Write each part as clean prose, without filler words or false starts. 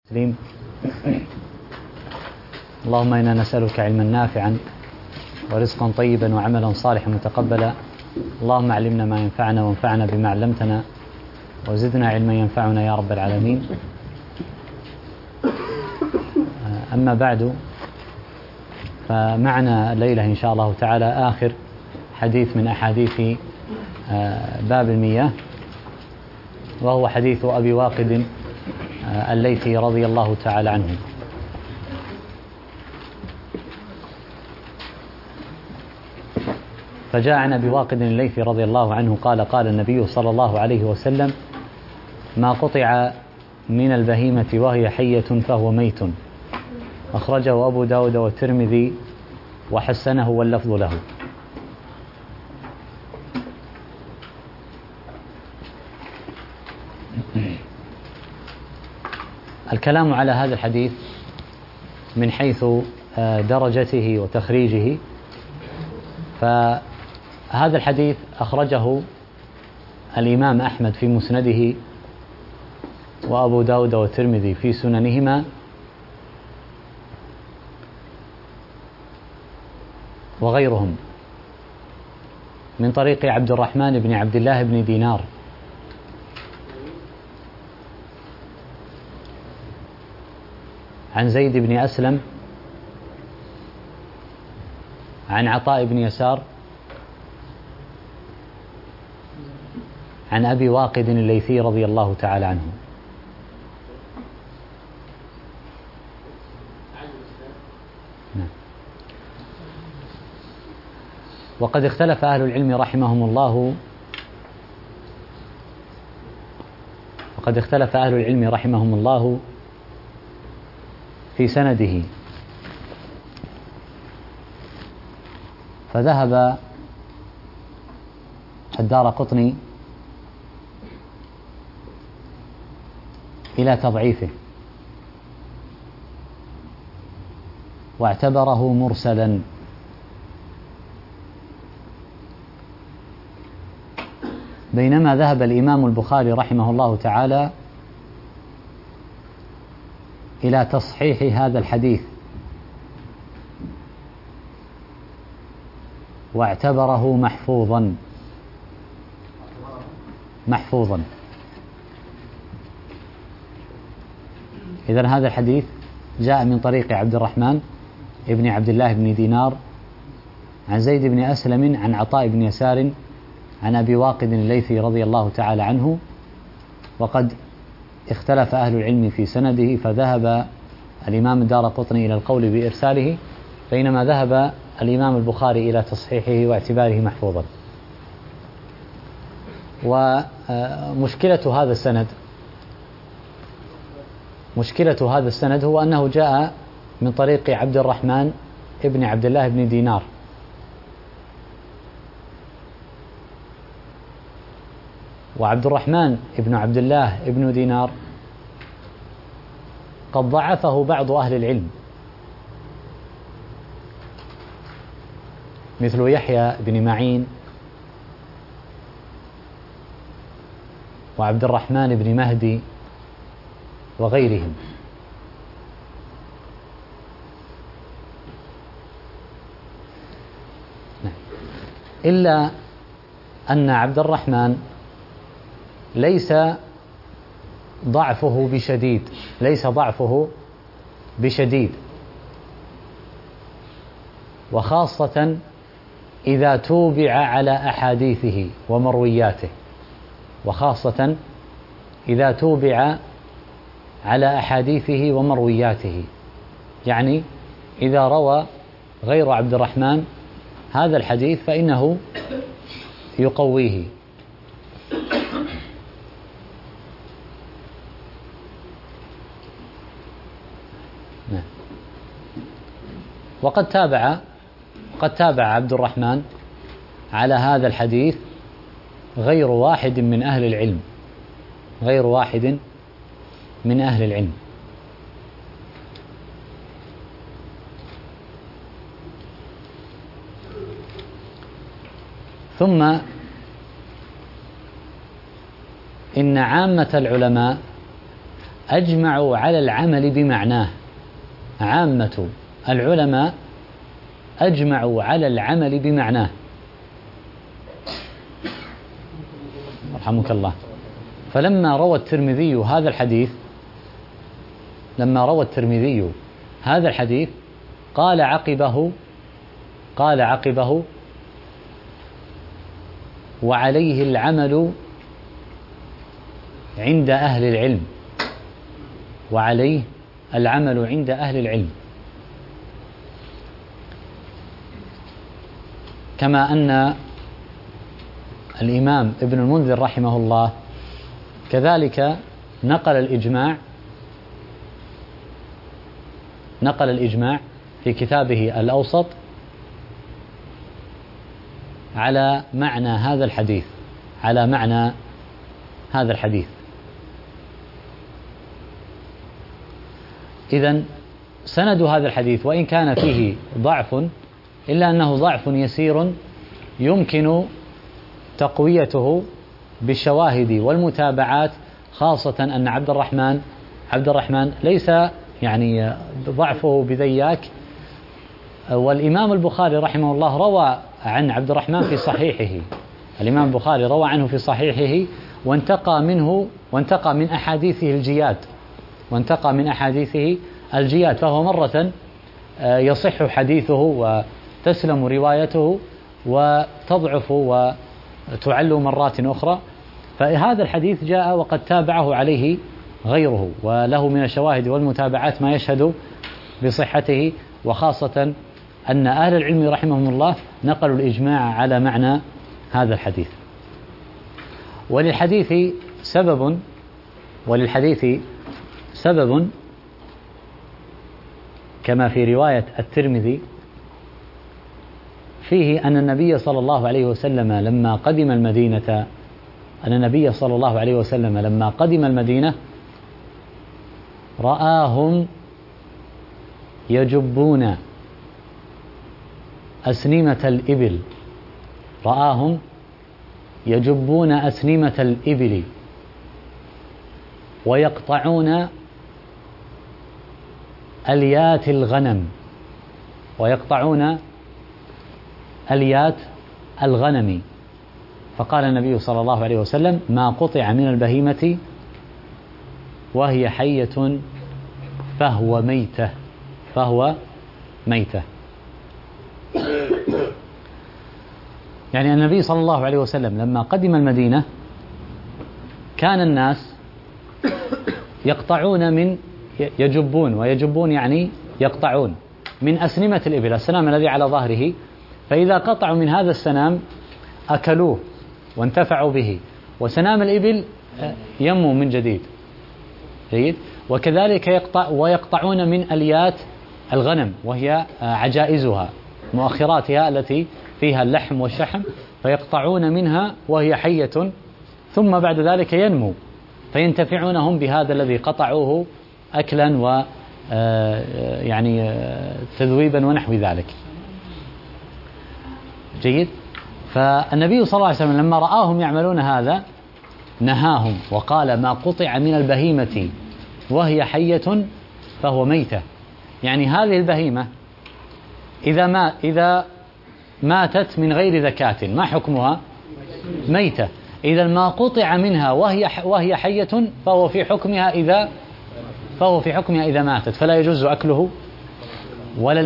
التسليم. اللهم إنا نسألك علما نافعا ورزقا طيبا وعملا صالحا متقبلا. اللهم علمنا ما ينفعنا وانفعنا بما علمتنا وزدنا علما ينفعنا يا رب العالمين. أما بعد، فمعنا الليلة إن شاء الله تعالى آخر حديث من أحاديث باب المياه، وهو حديث أبي واقد الليثي رضي الله تعالى عنه. فجاء عن أبي واقد الليثي رضي الله عنه قال: قال النبي صلى الله عليه وسلم: ما قطع من البهيمة وهي حية فهو ميت. أخرجه أبو داود والترمذي وحسنه واللفظ له. الكلام على هذا الحديث من حيث درجته وتخريجه. فهذا الحديث أخرجه الإمام أحمد في مسنده، وأبو داود والترمذي في سننهما، وغيرهم، من طريق عبد الرحمن بن عبد الله بن دينار عن زيد بن أسلم عن عطاء بن يسار عن أبي واقد الليثي رضي الله تعالى عنه. وقد اختلف أهل العلم رحمهم الله في سنده، فذهب الدارقطني إلى تضعيفه واعتبره مرسلا، بينما ذهب الإمام البخاري رحمه الله تعالى إلى تصحيح هذا الحديث واعتبره محفوظا. إذن هذا الحديث جاء من طريق عبد الرحمن ابن عبد الله بن دينار عن زيد بن أسلم عن عطاء بن يسار عن أبي واقد الليثي رضي الله تعالى عنه. وقد اختلف أهل العلم في سنده، فذهب الإمام الدارقطني إلى القول بإرساله، بينما ذهب الإمام البخاري إلى تصحيحه واعتباره محفوظا. ومشكلة هذا السند هو أنه جاء من طريق عبد الرحمن ابن عبد الله بن دينار، وعبد الرحمن ابن عبد الله ابن دينار قد ضعفه بعض أهل العلم، مثل يحيى بن معين وعبد الرحمن بن مهدي وغيرهم. إلا أن عبد الرحمن ليس ضعفه بشديد، وخاصة إذا توبع على أحاديثه ومروياته، يعني إذا روى غير عبد الرحمن هذا الحديث فإنه يقويه. وقد تابع عبد الرحمن على هذا الحديث غير واحد من أهل العلم. ثم إن عامة العلماء أجمعوا على العمل بمعناه، عامة العلماء أجمعوا على العمل بمعناه. رحمك الله. فلما روى الترمذي هذا الحديث، قال عقبه وعليه العمل عند أهل العلم، وعليه العمل عند أهل العلم، كما أن الإمام ابن المنذر رحمه الله كذلك نقل الإجماع في كتابه الأوسط على معنى هذا الحديث. إذن سند هذا الحديث وإن كان فيه ضعف، إلا أنه ضعف يسير يمكن تقويته بالشواهد والمتابعات، خاصة أن عبد الرحمن ليس يعني ضعفه بذياك. والإمام البخاري رحمه الله روى عن عبد الرحمن في صحيحه، الإمام البخاري روى عنه في صحيحه وانتقى من أحاديثه الجياد، فهو مرة يصح حديثه وتسلم روايته وتضعف وتعل مرات أخرى. فهذا الحديث جاء وقد تابعه عليه غيره، وله من الشواهد والمتابعات ما يشهد بصحته، وخاصة أن أهل العلم رحمهم الله نقلوا الإجماع على معنى هذا الحديث. وللحديث سبب كما في رواية الترمذي فيه أن النبي صلى الله عليه وسلم لما قدم المدينة رآهم يجبون أسنمة الإبل ويقطعون أليات الغنم، فقال النبي صلى الله عليه وسلم: ما قطع من البهيمة وهي حية فهو ميتة. يعني النبي صلى الله عليه وسلم لما قدم المدينة كان الناس يجبون يعني يقطعون من أسنمة الإبل، السنام الذي على ظهره، فإذا قطعوا من هذا السنام أكلوه وانتفعوا به، وسنام الإبل ينمو من جديد. وكذلك يقطعون من أليات الغنم وهي عجائزها مؤخراتها التي فيها اللحم والشحم، فيقطعون منها وهي حية، ثم بعد ذلك ينمو فينتفعونهم بهذا الذي قطعوه أكلا و يعني تذويبا ونحو ذلك. جيد. فالنبي صلى الله عليه وسلم لما رآهم يعملون هذا نهاهم وقال: ما قطع من البهيمة وهي حية فهو ميتة. يعني هذه البهيمة إذا ماتت من غير ذكاة ما حكمها؟ ميتة. إذا ما قطع منها وهي حية فهو في حكمها إذا ماتت، فلا يجوز أكله ولا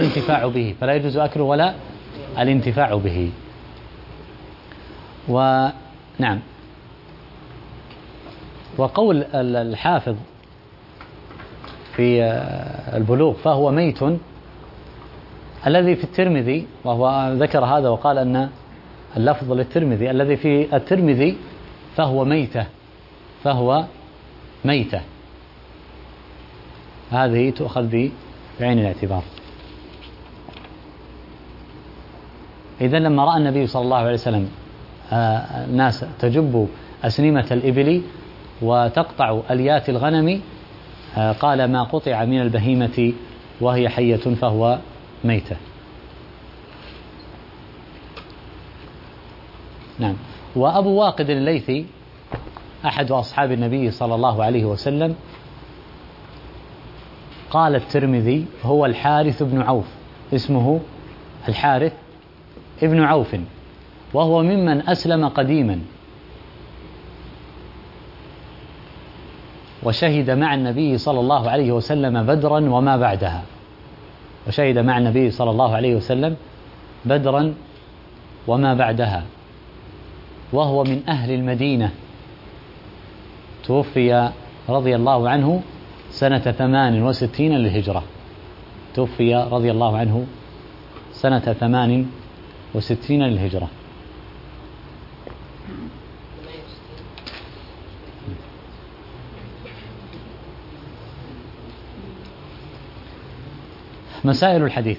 الانتفاع به. ونعم. وقول الحافظ في البلوغ فهو ميت الذي في الترمذي، وهو ذكر هذا وقال أن اللفظ للترمذي، الذي في الترمذي فهو ميتة، هذه تؤخذ بعين الاعتبار. إذن لما رأى النبي صلى الله عليه وسلم ناس تجب أسنمة الإبل وتقطع أليات الغنم قال: ما قطع من البهيمة وهي حية فهو ميتة. نعم. وأبو واقد الليثي أحد أصحاب النبي صلى الله عليه وسلم قال الترمذي هو الحارث بن عوف، اسمه الحارث ابن عوف، وهو ممن أسلم قديما وشهد مع النبي صلى الله عليه وسلم بدرا وما بعدها، وشهد مع النبي صلى الله عليه وسلم بدرا وما بعدها، وهو من أهل المدينة، توفي رضي الله عنه سنة 68 للهجرة، توفي رضي الله عنه سنة 68 للهجرة. مسائل الحديث.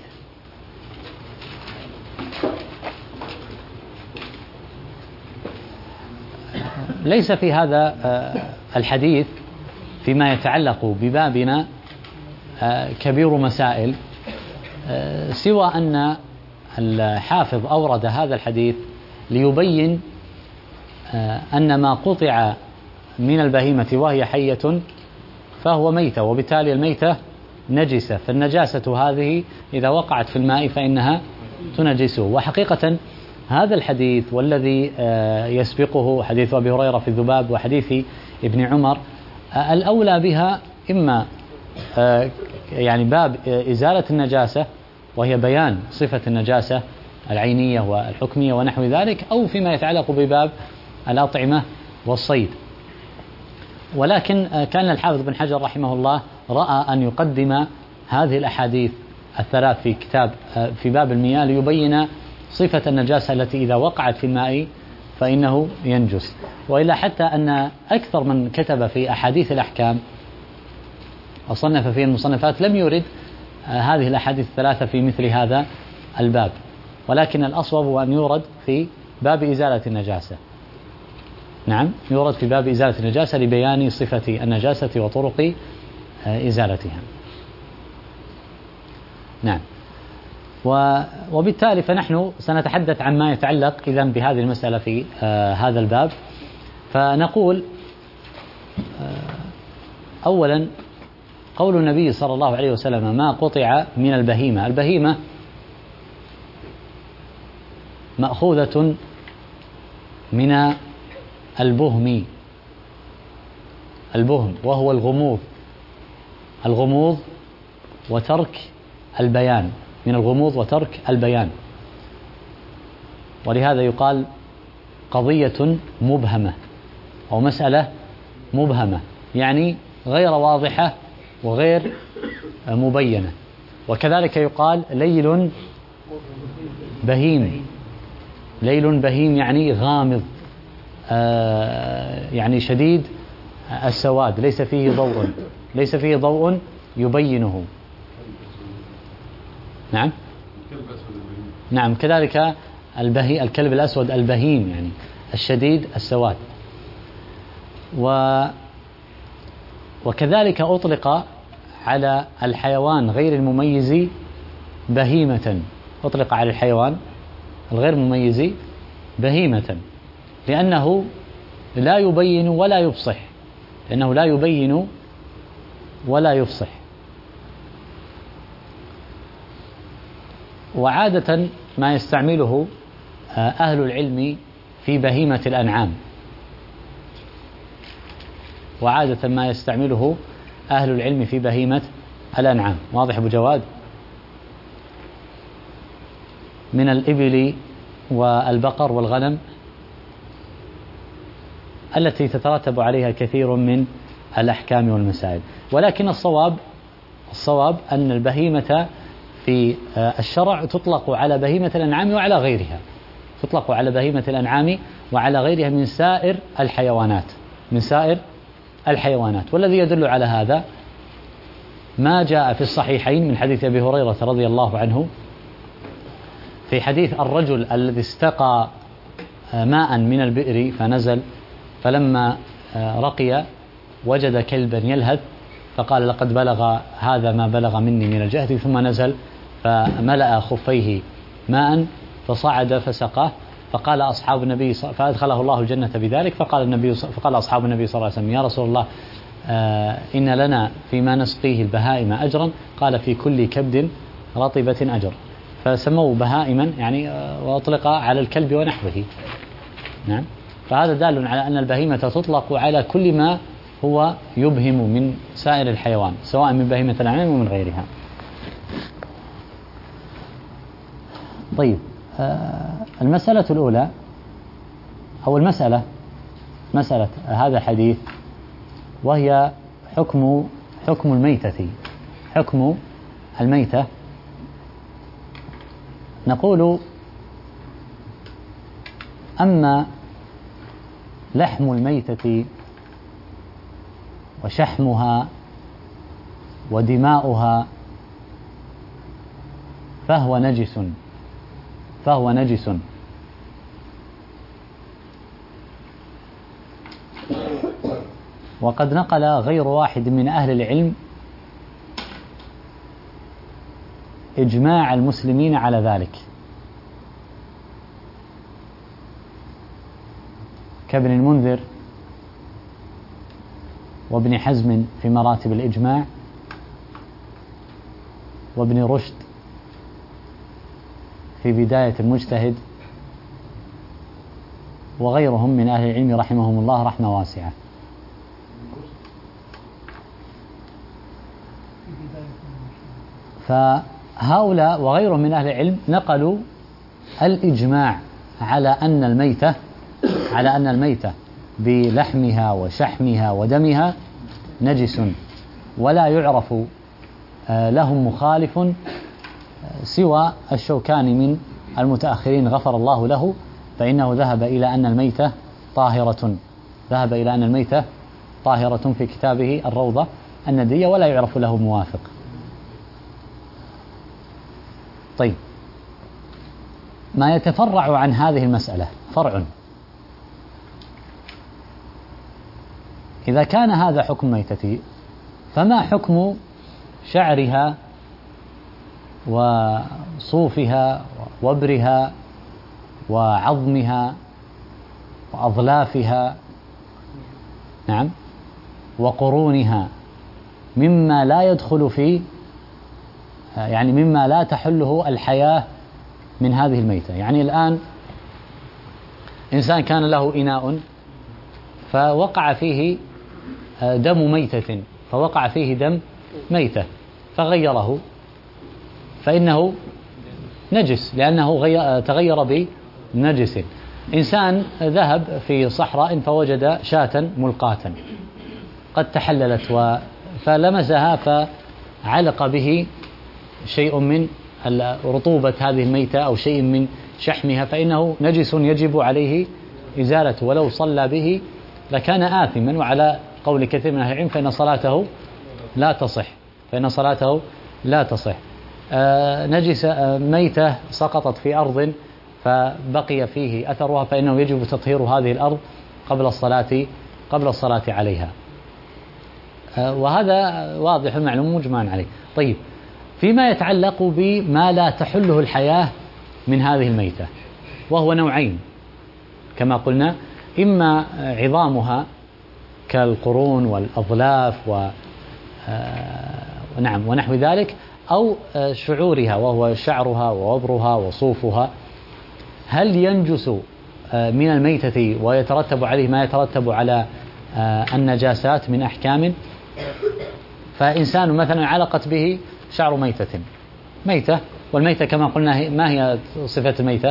ليس في هذا الحديث فيما يتعلق ببابنا كبير مسائل، سوى أن الحافظ أورد هذا الحديث ليبين أن ما قطع من البهيمة وهي حية فهو ميتة، وبالتالي الميتة نجسة، فالنجاسة هذه إذا وقعت في الماء فإنها تنجسه. وحقيقة هذا الحديث والذي يسبقه حديث أبي هريرة في الذباب وحديث ابن عمر الأولى بها إما يعني باب إزالة النجاسة وهي بيان صفة النجاسة العينية والحكمية ونحو ذلك، أو فيما يتعلق بباب الأطعمة والصيد. ولكن كان الحافظ بن حجر رحمه الله رأى أن يقدم هذه الأحاديث الثلاث في كتاب في باب المياه ليبين صفة النجاسة التي إذا وقعت في الماء فإنه ينجس. وإلا حتى أن أكثر من كتب في أحاديث الأحكام وصنف في المصنفات لم يرد هذه الأحاديث الثلاثة في مثل هذا الباب، ولكن الأصوب هو أن يورد في باب إزالة النجاسة. نعم، يورد في باب إزالة النجاسة لبيان صفة النجاسة وطرق إزالتها. نعم، وبالتالي فنحن سنتحدث عن ما يتعلق إذن بهذه المسألة في هذا الباب. فنقول أولا قول النبي صلى الله عليه وسلم ما قطع من البهيمة. البهيمة مأخوذة من البهم وهو الغموض وترك البيان، من الغموض وترك البيان، ولهذا يقال قضية مبهمة أو مسألة مبهمة، يعني غير واضحة وغير مبينة. وكذلك يقال ليل بهيم، ليل بهيم يعني غامض، يعني شديد السواد، ليس فيه ضوء يبينه. نعم، كذلك الكلب الأسود البهيم يعني الشديد السواد. وكذلك أطلق على الحيوان غير المميز بهيمة، أطلق على الحيوان الغير مميز بهيمة، لأنه لا يبين ولا يفصح، وعادة ما يستعمله أهل العلم في بهيمة الأنعام، واضح أبو جواد؟ من الإبل والبقر والغنم التي تترتب عليها كثير من الأحكام والمسائل. ولكن الصواب أن البهيمة في الشرع تطلق على بهيمة الأنعام وعلى غيرها، من سائر الحيوانات. والذي يدل على هذا ما جاء في الصحيحين من حديث أبي هريرة رضي الله عنه في حديث الرجل الذي استقى ماء من البئر فنزل، فلما رقي وجد كلبا يلهث فقال لقد بلغ هذا ما بلغ مني من الجهد، ثم نزل فملأ خفيه ماء فصعد فسقاه، فقال أصحاب النبي فأدخله الله الجنة بذلك. فقال أصحاب النبي صلى الله عليه وسلم يا رسول الله إن لنا فيما نسقيه البهائم أجرا، قال في كل كبد رطبة أجر، فسموه بهائما يعني وأطلق على الكلب ونحوه. نعم، فهذا دال على أن البهيمة تطلق على كل ما هو يبهم من سائر الحيوان، سواء من بهيمة الأنعام ومن غيرها. طيب، المسألة الأولى أو مسألة هذا الحديث، وهي حكم الميتة. حكم الميتة، نقول: أما لحم الميتة وشحمها ودماؤها فهو نجس. وقد نقل غير واحد من أهل العلم إجماع المسلمين على ذلك، كابن المنذر وابن حزم في مراتب الإجماع، وابن رشد في بداية المجتهد، وغيرهم من أهل العلم رحمهم الله رحمة واسعة. فهؤلاء وغيرهم من أهل العلم نقلوا الإجماع على أن الميتة بلحمها وشحمها ودمها نجس، ولا يعرف لهم مخالف سوى الشوكاني من المتأخرين غفر الله له، فإنه ذهب إلى أن الميتة طاهرة في كتابه الروضة الندية، ولا يعرف له موافق. طيب، ما يتفرع عن هذه المسألة فرع. إذا كان هذا حكم ميتتي، فما حكم شعرها وصوفها ووبرها وعظمها وأظلافها، نعم، وقرونها، مما لا يدخل في يعني مما لا تحله الحياة من هذه الميتة. يعني الآن إنسان كان له إناء فوقع فيه دم ميتة فغيره، فإنه نجس لأنه تغير بنجس. إنسان ذهب في صحراء فوجد شاة ملقاة قد تحللت فلمسها فعلق به شيء من رطوبة هذه الميتة أو شيء من شحمها، فإنه نجس يجب عليه إزالته، ولو صلى به لكان آثما. وعلى قول كثير من أهل العلم فإن صلاته لا تصح. نجس ميتة سقطت في أرض فبقي فيه أثرها، فإنه يجب تطهير هذه الأرض قبل الصلاة عليها، وهذا واضح المعلوم مجمع عليه. طيب، فيما يتعلق بما لا تحله الحياة من هذه الميتة، وهو نوعين كما قلنا: إما عظامها كالقرون والأظلاف ونحو ذلك، أو شعورها وهو شعرها ووبرها وصوفها. هل ينجس من الميتة ويترتب عليه ما يترتب على النجاسات من أحكام؟ فإنسان مثلا علقت به شعر ميتة، والميتة كما قلنا ما هي صفة الميتة؟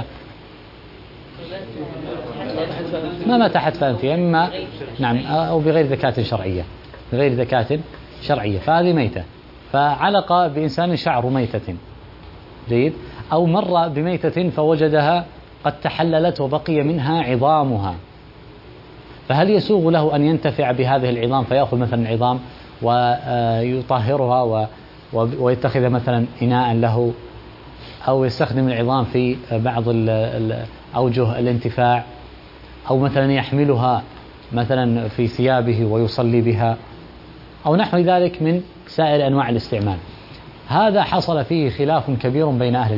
ما ماتت فأنفيها، إما نعم أو بغير ذكاة شرعية، فهذه ميتة. فعلق بإنسان شعر ميتة، جيد، أو مر بميتة فوجدها قد تحللت وبقي منها عظامها، فهل يسوغ له أن ينتفع بهذه العظام فيأخذ مثلا العظام ويطهرها ويتخذ مثلا إناء له، أو يستخدم العظام في بعض أوجه الانتفاع، أو مثلا يحملها مثلا في ثيابه ويصلي بها، أو نحو ذلك من سائر أنواع الاستعمال؟ هذا حصل فيه خلاف كبير بين أهل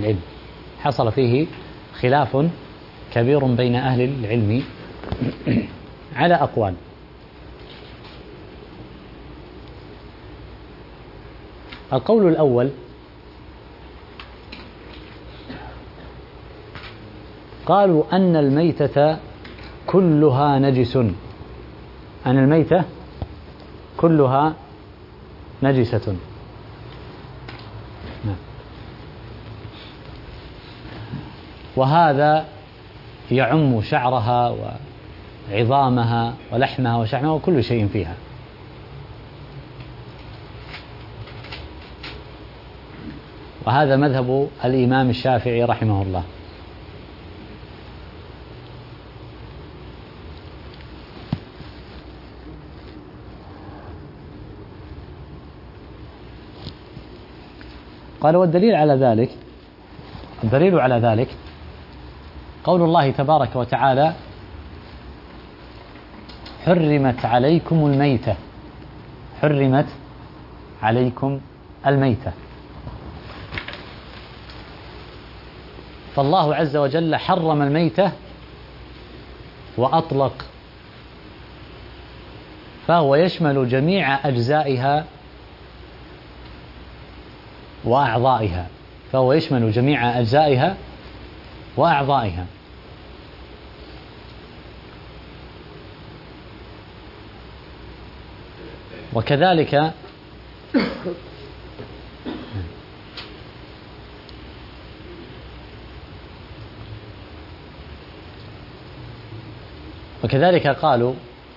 العلم، على أقوال. القول الأول قالوا أن الميتة كلها نجس، أن الميتة كلها نجسة. وهذا يعم شعرها وعظامها ولحمها وشحمها وكل شيء فيها. وهذا مذهب الإمام الشافعي رحمه الله. قال والدليل على ذلك قول الله تبارك وتعالى: حرمت عليكم الميتة. فالله عز وجل حرم الميتة وأطلق، فهو يشمل جميع أجزائها وأعضائها. وكذلك قالوا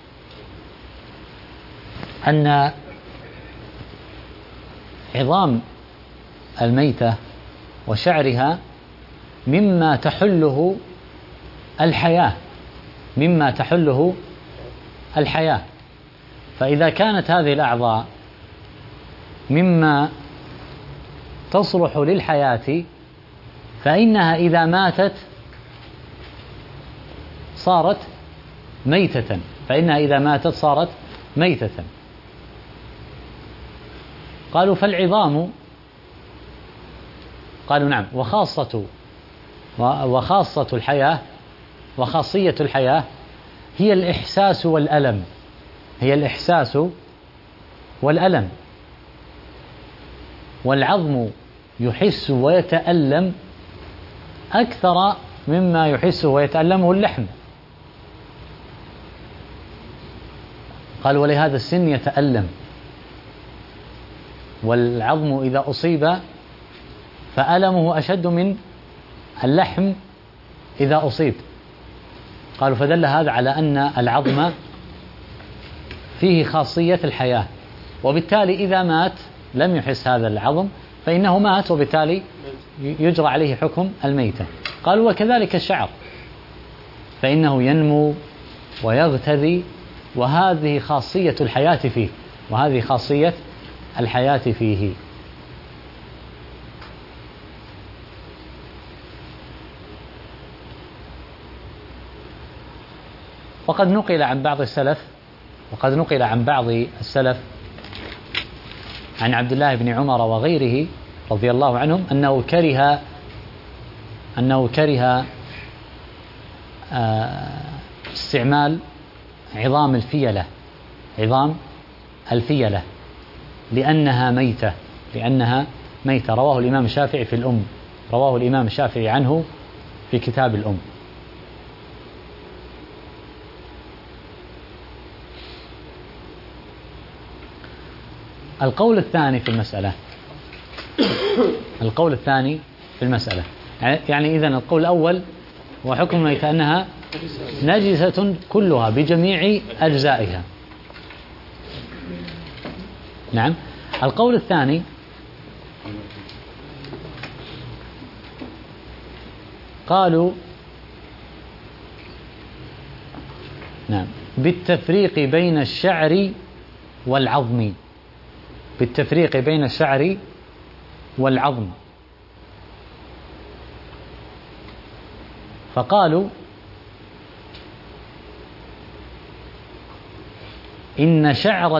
أن عظام الميتة وشعرها مما تحله الحياة، فإذا كانت هذه الأعضاء مما تصلح للحياة فإنها إذا ماتت صارت ميتة. قالوا فالعظام، قالوا نعم، وخاصة الحياة وخاصية الحياة هي الإحساس والألم. والعظم يحس ويتألم أكثر مما يحس ويتألمه اللحم. قال ولهذا السن يتألم، والعظم إذا أصيب فألمه أشد من اللحم إذا أصيب. قالوا فدل هذا على أن العظم فيه خاصية الحياة، وبالتالي إذا مات لم يحس هذا العظم فإنه مات، وبالتالي يجرى عليه حكم الميتة. قالوا وكذلك الشعر فإنه ينمو ويغتذي، وهذه خاصية الحياة فيه. وقد نقل عن بعض السلف عن عبد الله بن عمر وغيره رضي الله عنهم أنه كره استعمال عظام الفيلة لأنها ميتة. رواه الإمام الشافعي عنه في كتاب الأم. القول الثاني في المسألة يعني إذن القول الأول وحكم الميتة أنها نجسة كلها بجميع أجزائها. نعم. القول الثاني قالوا نعم بالتفريق بين الشعر والعظم. فقالوا إن شعر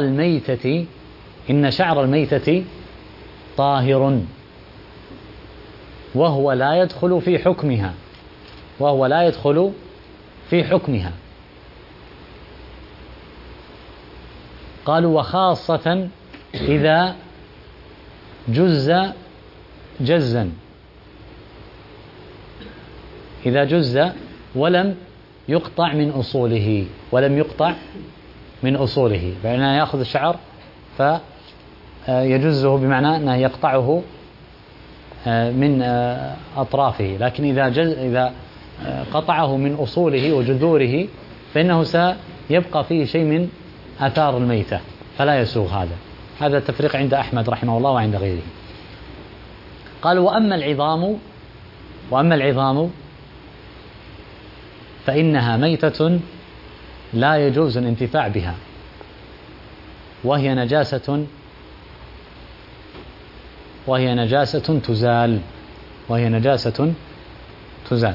الميتة طاهر وهو لا يدخل في حكمها. قالوا وخاصة إذا جز جزا، إذا جز ولم يقطع من أصوله، ولم يقطع من أصوله، بأنه يأخذ الشعر فيجزه بمعنى أنه يقطعه من أطرافه، لكن إذا قطعه من أصوله وجذوره فإنه سيبقى فيه شيء من آثار الميتة فلا يسوغ هذا التفريق عند أحمد رحمه الله وعند غيره. قال وأما العظام فإنها ميتة لا يجوز الانتفاع بها، وهي نجاسة تزال.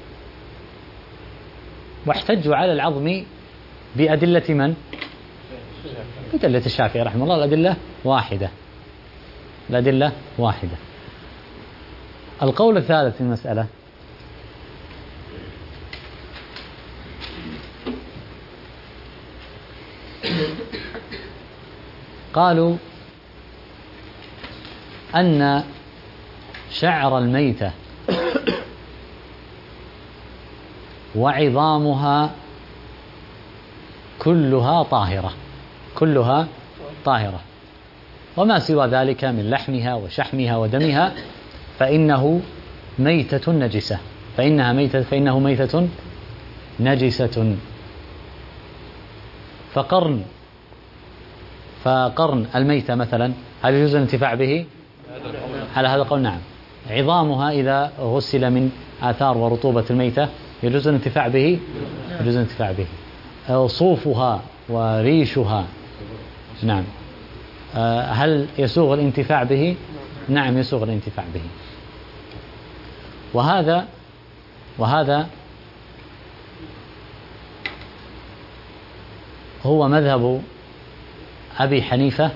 واحتجوا على العظم بأدلة من؟ بأدلة الشافعي رحمه الله. الأدلة واحدة. القول الثالث في المسألة قالوا أن شعر الميتة وعظامها كلها طاهرة، وما سوى ذلك من لحمها وشحمها ودمها فإنه ميتة نجسة، فإنه ميتة نجسة. فقرن الميتة مثلا هل يجوز الانتفاع به؟ على هذا القول نعم. عظامها إذا غسل من آثار ورطوبة الميتة يجوز الانتفاع به؟ صوفها وريشها نعم. هل يسوغ الانتفاع به؟ نعم يسوغ الانتفاع به. وهذا هو مذهب أبي حنيفة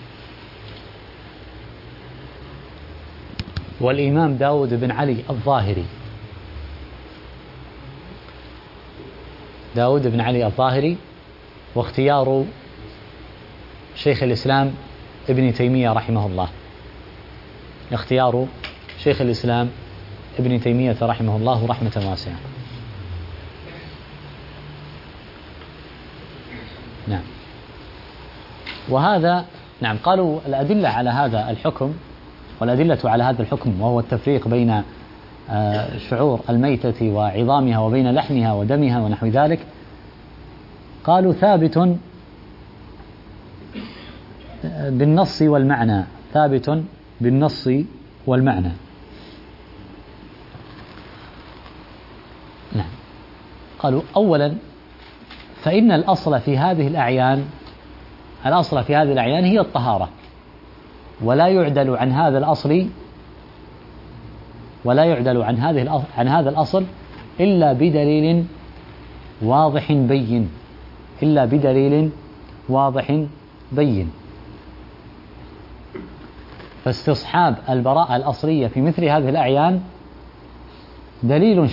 والإمام داود بن علي الظاهري، واختيار شيخ الإسلام ابن تيمية رحمه الله، رحمة واسعة. نعم. وهذا نعم قالوا الأدلة على هذا الحكم، والأدلة على هذا الحكم وهو التفريق بين شعور الميتة وعظامها وبين لحمها ودمها ونحو ذلك، قالوا ثابت بالنص والمعنى. نعم. قالوا أولا فإن الأصل في هذه الأعيان هي الطهارة، ولا يعدل عن هذا الأصل إلا بدليل واضح بين. فاستصحاب البراءة الأصلية في مثل هذه الأعيان دليل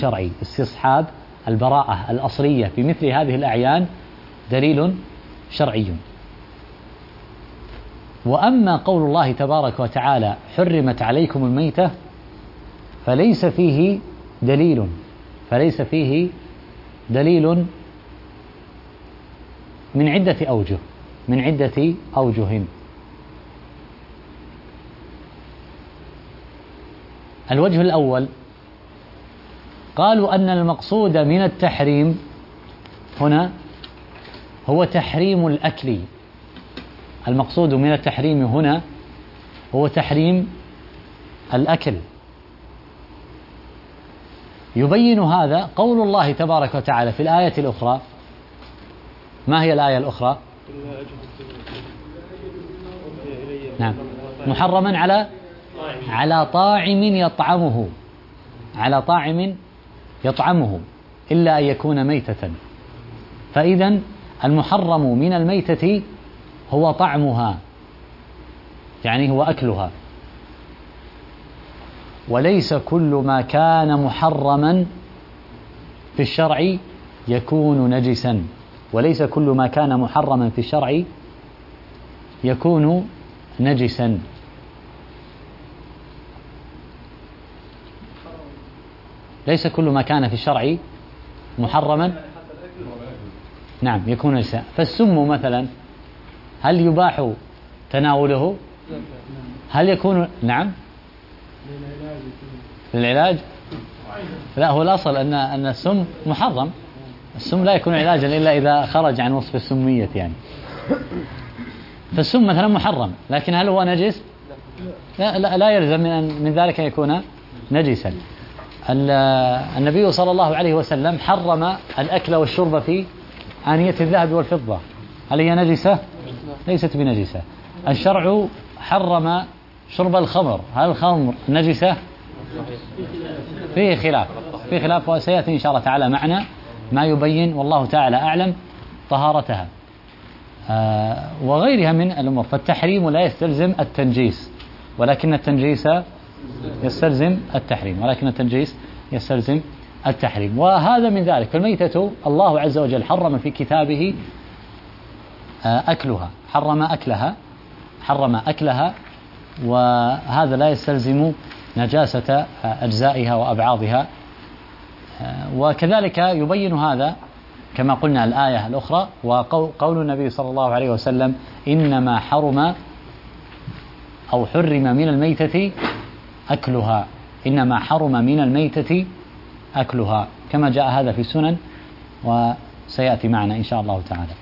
شرعي. وأما قول الله تبارك وتعالى حرمت عليكم الميتة فليس فيه دليل من عدة أوجه. الوجه الأول قالوا أن المقصود من التحريم هنا هو تحريم الأكل. المقصود من التحريم هنا هو تحريم الأكل. يبين هذا قول الله تبارك وتعالى في الآية الأخرى. ما هي الآية الأخرى؟ نعم. محرما على طاعم يطعمه إلا أن يكون ميتة. فإذا المحرم من الميتة هو طعمها، يعني هو أكلها. وليس كل ما كان محرما في الشرع يكون نجسا، ليس كل ما كان في الشرع محرما نعم يكون نجسا. فالسم مثلا هل يباح تناوله؟ هل يكون نعم للعلاج؟ لا، هو الأصل أن السم محرم. السم لا يكون علاجا إلا إذا خرج عن وصف السمية يعني. فالسم مثلا محرم، لكن هل هو نجس؟ لا يلزم من ذلك أن يكون نجسا. النبي صلى الله عليه وسلم حرم الأكل والشرب في آنية الذهب والفضة. هل هي نجسة؟ ليست بنجسة. الشرع حرم شرب الخمر. هل الخمر نجسة؟ فيه خلاف وسيأتي إن شاء الله تعالى معنا ما يبين والله تعالى أعلم طهارتها وغيرها من الأمور. فالتحريم لا يستلزم التنجيس، ولكن التنجيس يستلزم التحريم. وهذا من ذلك. فالميتة الله عز وجل حرم في كتابه أكلها، حرم أكلها، وهذا لا يستلزم نجاسة أجزائها وأبعاضها. وكذلك يبين هذا كما قلنا الآية الأخرى وقول النبي صلى الله عليه وسلم إنما حرم من الميتة أكلها، كما جاء هذا في السنن وسيأتي معنا إن شاء الله تعالى.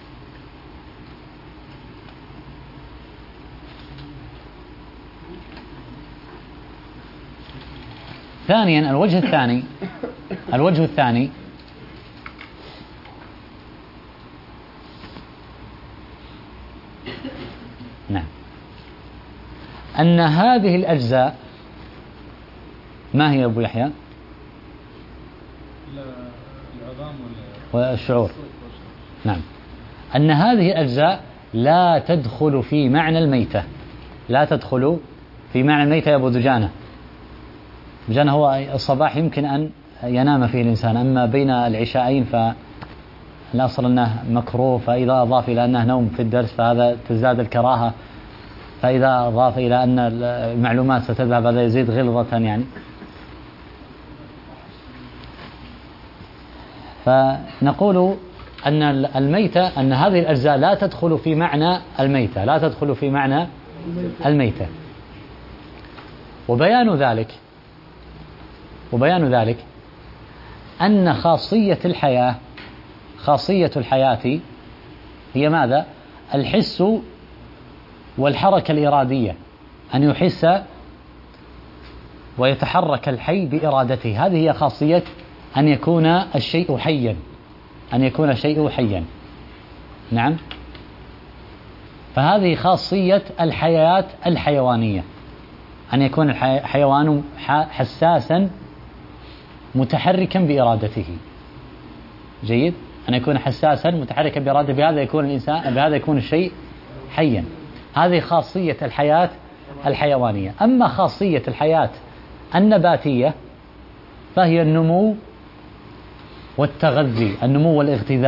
ثانيا الوجه الثاني نعم أن هذه الأجزاء ما هي أبو يحيى؟ العظام والشعور. نعم، أن هذه الأجزاء لا تدخل في معنى الميتة، يا أبو دجانة. هو الصباح يمكن أن ينام فيه الإنسان، أما بين العشاءين فالأصل أنه مكروه، فإذا أضاف إلى أنه نوم في الدرس فهذا تزداد الكراهة، فإذا أضاف إلى أن المعلومات ستذهب هذا يزيد غلظة يعني. فنقول أن الميتة أن هذه الأجزاء لا تدخل في معنى الميتة، وبيان ذلك أن خاصية الحياة هي ماذا؟ الحس والحركة الإرادية، أن يحس ويتحرك الحي بإرادته. هذه هي خاصية أن يكون الشيء حيا. نعم، فهذه خاصية الحياة الحيوانية، أن يكون الحيوان حساسا متحركا بإرادته. جيد، أن يكون حساسا متحركا بإرادته، بهذا يكون الشيء حيا. هذه خاصية الحياة الحيوانية. أما خاصية الحياة النباتية فهي النمو والتغذي، النمو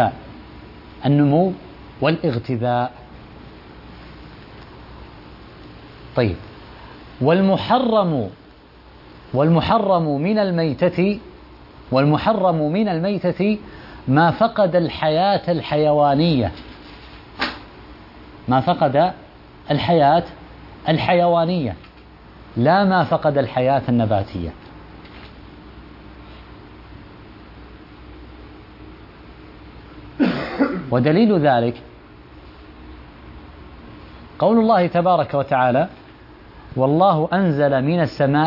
والاغتذاء. طيب، والمحرم من الميتة ما فقد الحياة الحيوانية، لا ما فقد الحياة النباتية. ودليل ذلك قول الله تبارك وتعالى والله أنزل من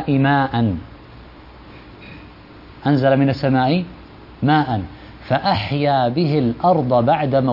السماء ماء فأحيا به الأرض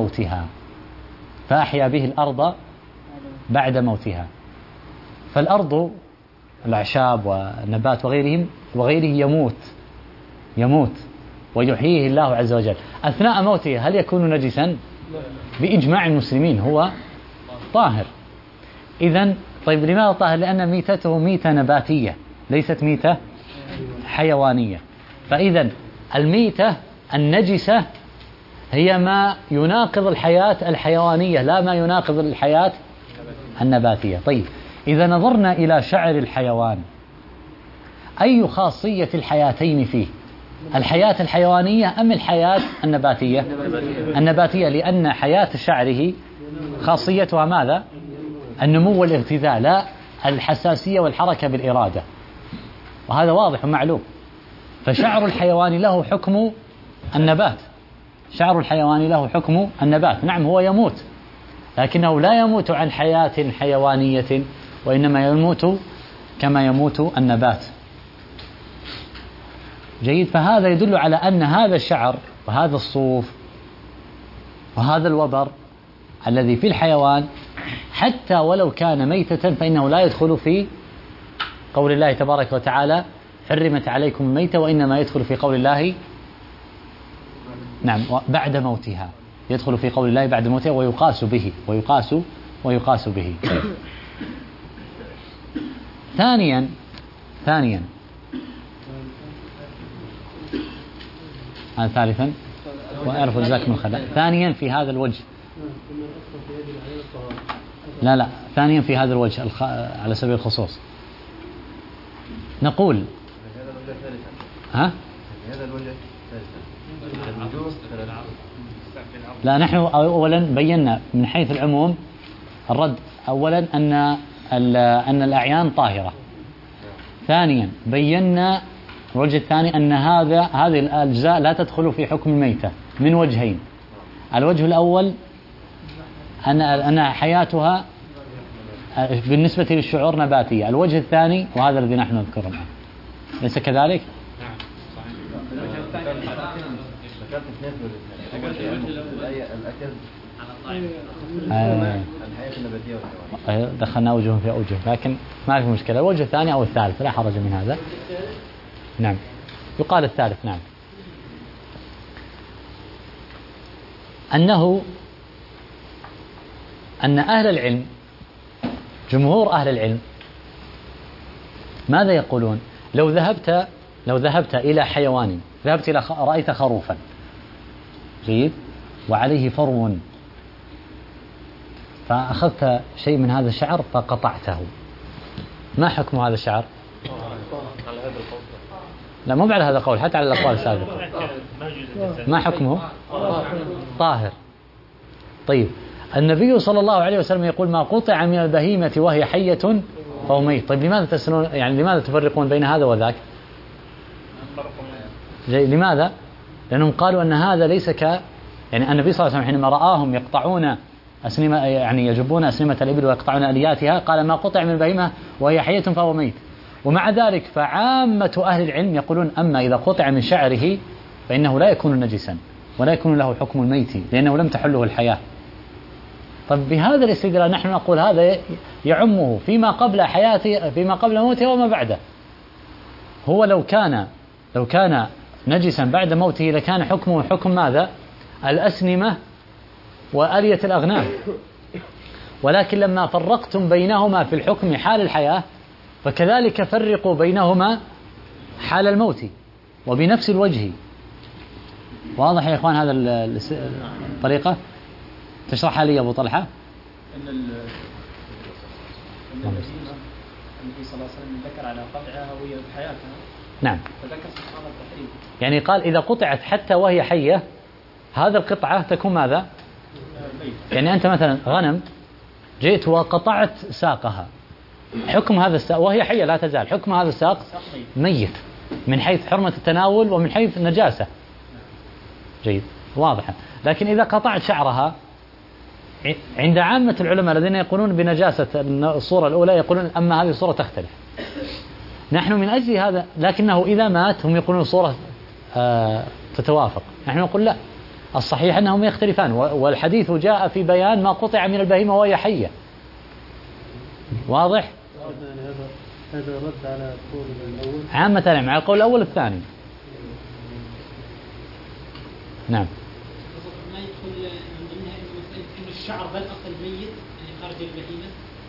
بعد موتها. فالأرض، الأعشاب والنبات وغيره يموت ويحييه الله عز وجل أثناء موته. هل يكون نجسا؟ بإجماع المسلمين هو طاهر. إذن طيب، لماذا طاهر؟ لأن ميتته ميتة نباتية ليست ميتة حيوانية. فإذن الميتة النجسة هي ما يناقض الحياة الحيوانية، لا ما يناقض الحياة النباتية. طيب، إذا نظرنا إلى شعر الحيوان، أي خاصية الحياتين فيه؟ الحياة الحيوانية أم الحياة النباتية؟ النباتية، لأن حياة شعره خاصيتها ماذا؟ النمو والارتداء، لا الحساسية والحركة بالإرادة، وهذا واضح ومعلوم. فشعر الحيوان له حكم النبات، شعر الحيوان له حكم النبات. نعم هو يموت، لكنه لا يموت عن حياة حيوانية، وإنما يموت كما يموت النبات. جيد. فهذا يدل على أن هذا الشعر وهذا الصوف وهذا الوبر الذي في الحيوان حتى ولو كان ميتة فإنه لا يدخل في قول الله تبارك وتعالى حرمت عليكم الميتة، وإنما يدخل في قول الله نعم بعد موتها، يدخل في قول الله بعد موتها ويقاس به ويقاس به. ثانيا ثالثا وأعرف جزاكم الخير. ثانيا في هذا الوجه، لا ثانيا في هذا الوجه على سبيل الخصوص نقول لا، نحن أولا بينا من حيث العموم الرد أولا أن الأعيان طاهرة. ثانيا بينا الوجه الثاني أن هذه الأجزاء لا تدخل في حكم الميتة من وجهين. الوجه الأول أن حياتها بالنسبة للشعور نباتية. الوجه الثاني وهذا الذي نحن نذكره الآن، ليس كذلك؟ نعم صحيح. الحياة النباتية دخلنا وجه في أوجه، لكن ما في مشكلة. الوجه الثاني أو الثالث لا حرج من هذا. نعم يقال الثالث. نعم أن أهل العلم جمهور أهل العلم ماذا يقولون؟ لو ذهبت إلى حيوان، رأيت خروفا جيد وعليه فرو، فأخذت شيء من هذا الشعر فقطعته، ما حكم هذا الشعر؟ لا مو على هذا القول، حتى على الأقوال السابقة ما حكمه؟ طاهر. طيب النبي صلى الله عليه وسلم يقول ما قطع من البهيمة وهي حية فهو ميت. طيب لماذا تفرقون بين هذا وذاك؟ لماذا؟ لأنهم قالوا أن هذا ليس يعني النبي صلى الله عليه وسلم حينما رآهم يقطعون أسنمة، يعني يجبون أسنمة الإبل ويقطعون ألياتها، قال ما قطع من البهيمة وهي حية فهو ميت. ومع ذلك فعامة أهل العلم يقولون أما إذا قطع من شعره فإنه لا يكون نجسا ولا يكون له حكم الميت لأنه لم تحله الحياة. طب بهذا الاستدلال نحن نقول هذا يعمه فيما قبل حياته، فيما قبل موته وما بعده. هو لو كان نجسا بعد موته لكان حكمه حكم ماذا؟ الأسنمة وآلية الأغنام. ولكن لما فرقتم بينهما في الحكم حال الحياة فكذلك فرقوا بينهما حال الموت وبنفس الوجه. واضح يا إخوان هذا الطريقة؟ تشرحها لي أبو طلحة. أن النبي صلى الله عليه وسلم ذكر على قطعها وهي بحياتها. نعم. فذكر سبحان التحريم. يعني قال إذا قطعت حتى وهي حية هذا القطعة تكون ماذا؟ يعني أنت مثلا غنم جئت وقطعت ساقها، حكم هذا الساق وهي حية لا تزال، حكم هذا الساق ميت من حيث حرمة التناول ومن حيث النجاسة. جيد واضحة. لكن إذا قطعت شعرها عند عامة العلماء الذين يقولون بنجاسة الصورة الأولى يقولون أما هذه الصورة تختلف. نحن من أجل هذا، لكنه إذا مات هم يقولون الصورة تتوافق. نحن نقول لا، الصحيح أنهم يختلفان، والحديث جاء في بيان ما قطع من البهيمة وهي حية. واضح؟ هذا رد على القول الأول. عامة على القول الأول الثاني. نعم. ما يدخل من ضمنها إن الشعر بل أصل ميت اللي خارج البهيمة.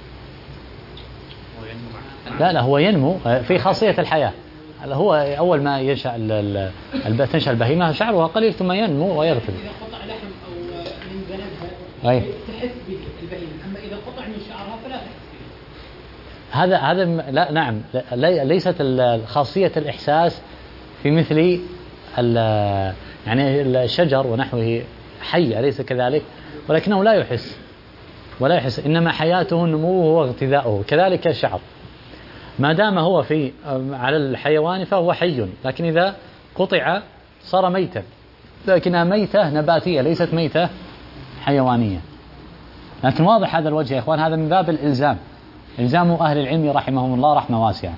لا هو ينمو في خاصية الحياة. هو أول ما ينشأ تنشأ البهيمة شعرها قليل ثم ينمو ويرتد. إذا قطع لحم أو من جلدها تحس بالبهيمة، أما إذا قطع من شعرها فلا تحس. هذا لا نعم ليست خاصية الإحساس في مثل يعني الشجر ونحوه حي أليس كذلك؟ ولكنه لا يحس إنما حياته نموه واغتذاؤه. كذلك الشعر ما دام هو على الحيوان فهو حي، لكن إذا قطع صار ميتا، لكنها ميتة نباتية ليست ميتة حيوانية. لكن واضح هذا الوجه يا إخوان، هذا من باب الإلزام، إلزام أهل العلم رحمهم الله رحمة واسعة.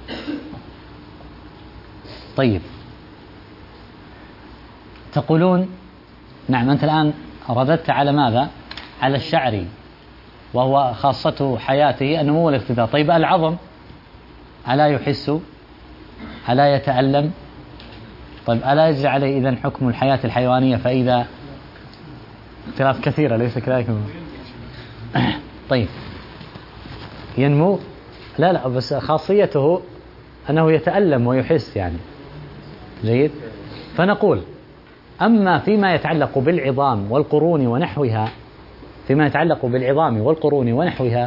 طيب تقولون نعم، أنت الآن رددت على ماذا؟ على الشعر، وهو خاصته حياته النمو والاغتذاء. طيب العظم ألا يحس؟ ألا يتألم؟ طيب ألا يجري عليه إذن حكم الحياة الحيوانية؟ فإذا اختلاف كثيرة ليس كذلك. طيب ينمو؟ لا بس خاصيته أنه يتألم ويحس يعني. جيد. فنقول أما فيما يتعلق بالعظام والقرون ونحوها، فيما يتعلق بالعظام والقرون ونحوها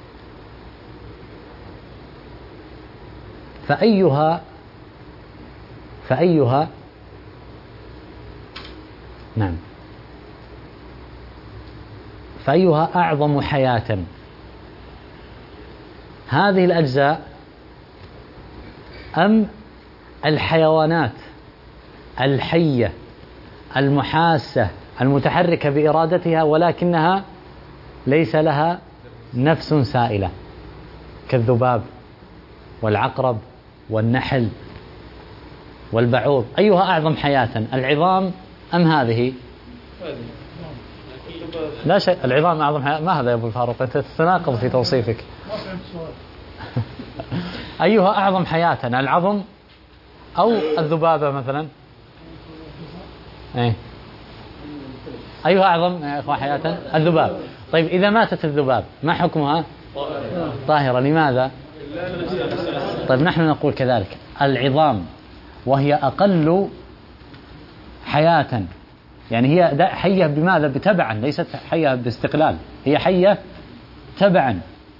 فأيها نعم فأيها أعظم حياة، هذه الأجزاء أم الحيوانات الحية المحاسة المتحركة بإرادتها ولكنها ليس لها نفس سائلة كالذباب والعقرب والنحل والبعوض؟ أيها أعظم حياة، العظام أم هذه؟ لا شيء، العظام أعظم حياة. ما هذا يا أبو الفاروق، أنت تتناقض في توصيفك. أيها أعظم حياة، العظم أو الذبابة مثلا؟ إيه؟ أيها أعظم يا إخوان حياة؟ الذباب. طيب إذا ماتت الذباب ما حكمها؟ طاهرة. لماذا؟ طيب نحن نقول كذلك، العظام وهي أقل حياة، يعني هي حية بماذا؟ بتبعا، ليست حية باستقلال، هي حية تبعا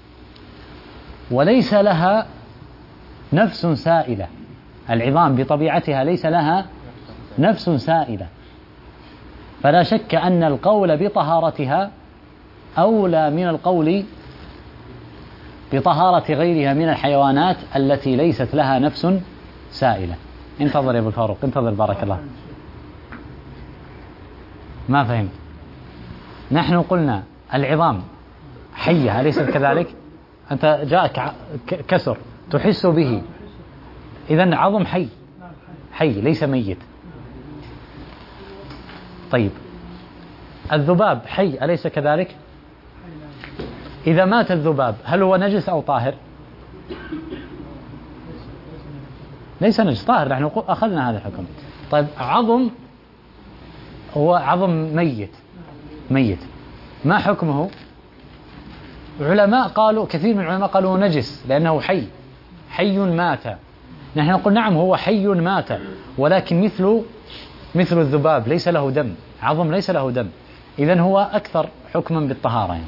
وليس لها نفس سائلة. العظام بطبيعتها ليس لها نفس سائلة، فلا شك أن القول بطهارتها أولى من القول بطهارة غيرها من الحيوانات التي ليست لها نفس سائلة. انتظر يا أبو الفاروق، انتظر بارك الله. ما فهمت. نحن قلنا العظام حية أليس كذلك؟ أنت جاءك كسر تحس به، إذن عظم حي ليس ميت. طيب الذباب حي أليس كذلك؟ إذا مات الذباب هل هو نجس أو طاهر؟ ليس نجس، طاهر، نحن أخذنا هذا الحكم. طيب عظم هو عظم ميت ما حكمه؟ علماء قالوا، كثير من العلماء قالوا نجس لأنه حي مات. نحن نقول نعم هو حي مات، ولكن مثل الذباب ليس له دم، عظم ليس له دم، إذن هو أكثر حكما بالطهارة يعني.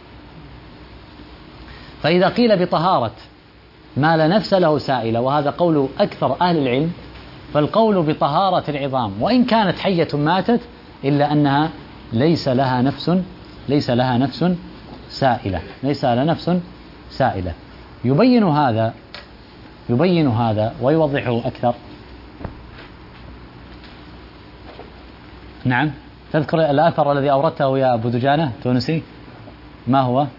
فإذا قيل بطهارة ما لا نفس له سائلة، وهذا قول أكثر أهل العلم، فالقول بطهارة العظام وإن كانت حية ماتت إلا أنها ليس لها نفس سائلة. يبين هذا ويوضحه أكثر. نعم، تذكر الأثر الذي أوردته يا أبو دجانة تونسي؟ ما هو؟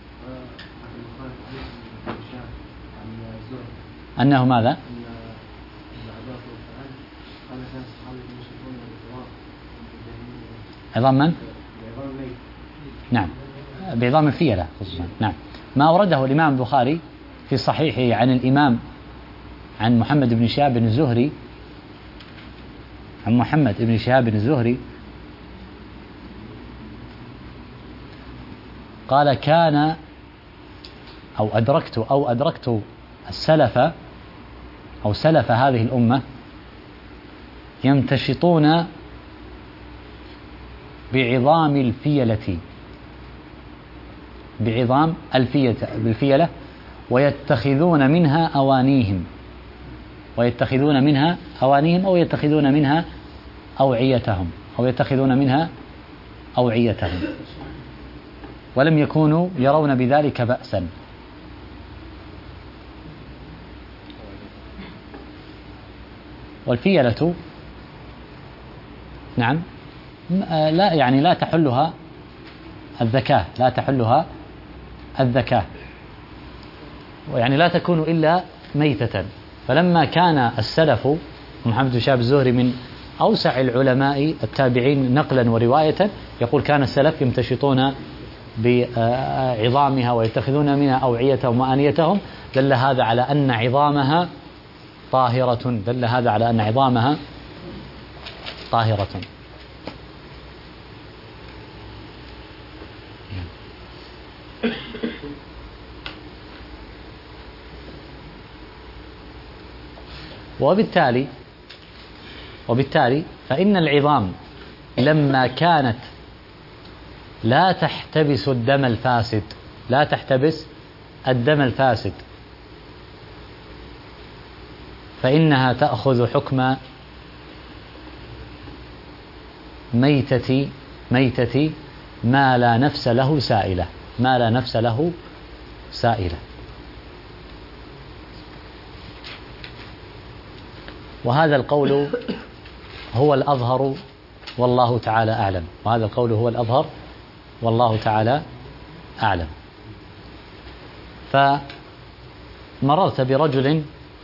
أنه ماذا؟ عظام من؟ نعم، بعظام الفيلة خصوصا. نعم، ما أورده الإمام البخاري في صحيحه عن محمد بن شهاب الزهري قال كان أدركت السلف أو سلف هذه الأمة يمتشطون بعظام الفيلة ويتخذون منها أوانيهم أو يتخذون منها أوعيتهم أو يتخذون منها أوعيتهم، ولم يكونوا يرون بذلك بأسا. والفيلة نعم لا يعني لا تحلها الذكاة، لا تحلها الذكاة، ويعني لا تكون إلا ميتة. فلما كان السلف، محمد بن شهاب الزهري من أوسع العلماء التابعين نقلا ورواية، يقول كان السلف يمتشطون بعظامها ويتخذون منها أوعيتهم وآنيتهم، دل هذا على أن عظامها طاهرة، دل هذا على أن عظامها طاهرة. وبالتالي فإن العظام لما كانت لا تحتبس الدم الفاسد، لا تحتبس الدم الفاسد، فإنها تأخذ حكم ميتة ما لا نفس له سائلة، ما لا نفس له سائلة. وهذا القول هو الأظهر والله تعالى أعلم، وهذا القول هو الأظهر والله تعالى أعلم. فمررت برجل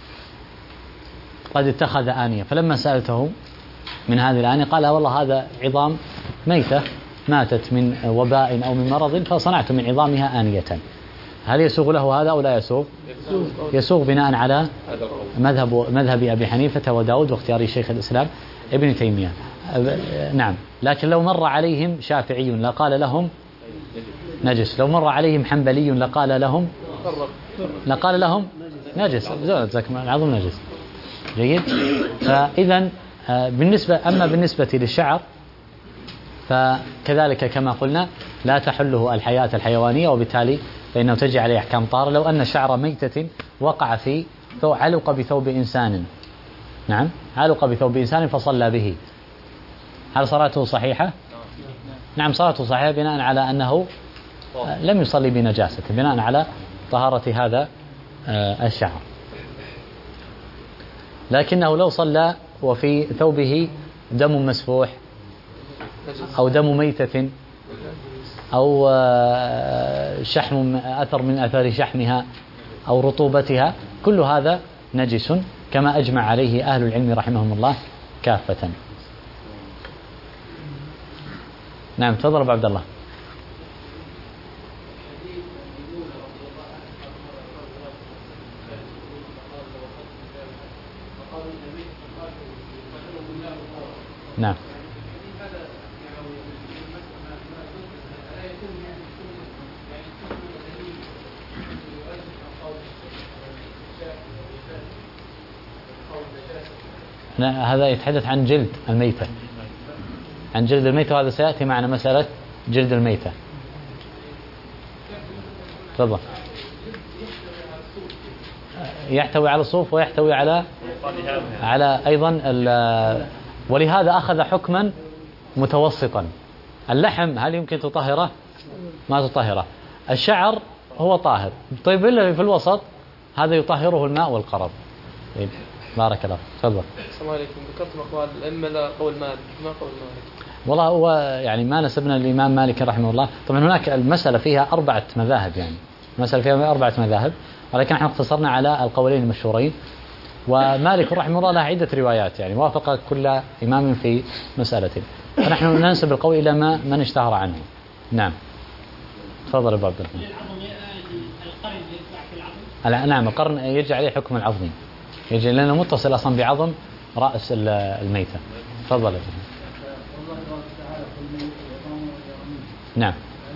قد اتخذ آنية، فلما سألته من هذه الآنية قال والله هذا عظام ميتة ماتت من وباء أو من مرض فصنعت من عظامها آنية، هل يسوغ له هذا أو لا يسوغ؟ يسوغ بناء على مذهب أبي حنيفة وداود واختيار شيخ الإسلام ابن تيمية. نعم، لكن لو مر عليهم شافعي لقال لهم نجس، لو مر عليهم حنبلي لقال لهم نجس، العظم نجس. جيد. فإذا بالنسبة للشعر فكذلك كما قلنا لا تحله الحياة الحيوانية، وبالتالي فإنه تجي عليه أحكام طارئة. لو أن شعر ميتة وقع في علق بثوب إنسان، نعم علق بثوب إنسان فصلى به، هل صلاته صحيحة؟ نعم صلاته صحيحة بناء على أنه لم يصلي بنجاسة، بناء على طهارة هذا الشعر. لكنه لو صلى وفي ثوبه دم مسفوح أو دم ميتة أو شحم أثر من أثار شحمها أو رطوبتها، كل هذا نجس كما أجمع عليه أهل العلم رحمهم الله كافة. نعم تفضل أبو عبد الله. نعم هذا يتحدث عن جلد الميتة، عن جلد الميتة، وهذا سيأتي معنا مسألة جلد الميتة. تفضل. يحتوي على الصوف ويحتوي على أيضا ولهذا أخذ حكما متوسطا. اللحم هل يمكن تطهره؟ ما تطهره. الشعر هو طاهر، طيب إلا في الوسط هذا يطهره الماء والقرض. بارك الله. تفضل. السلام عليكم. ذكرتم أقوال الأئمة لا قول مالك، ما قول مالك؟ والله هو يعني ما نسبنا الإمام مالك رحمه الله. طبعا هناك المسألة فيها 4 مذاهب، يعني المسألة فيها 4 مذاهب، ولكن احنا اقتصرنا على القولين المشهورين. ومالك رحمه الله له عدة روايات، يعني وافق كل إمام في مسألة، فنحن ننسب القول إلى من اشتهر عنه. نعم تفضل أبو عبد الرحمن. نعم القرن يجي عليه حكم العظم، يجي لأنه متصل أصلا بعظم رأس الميتة. تفضل. نعم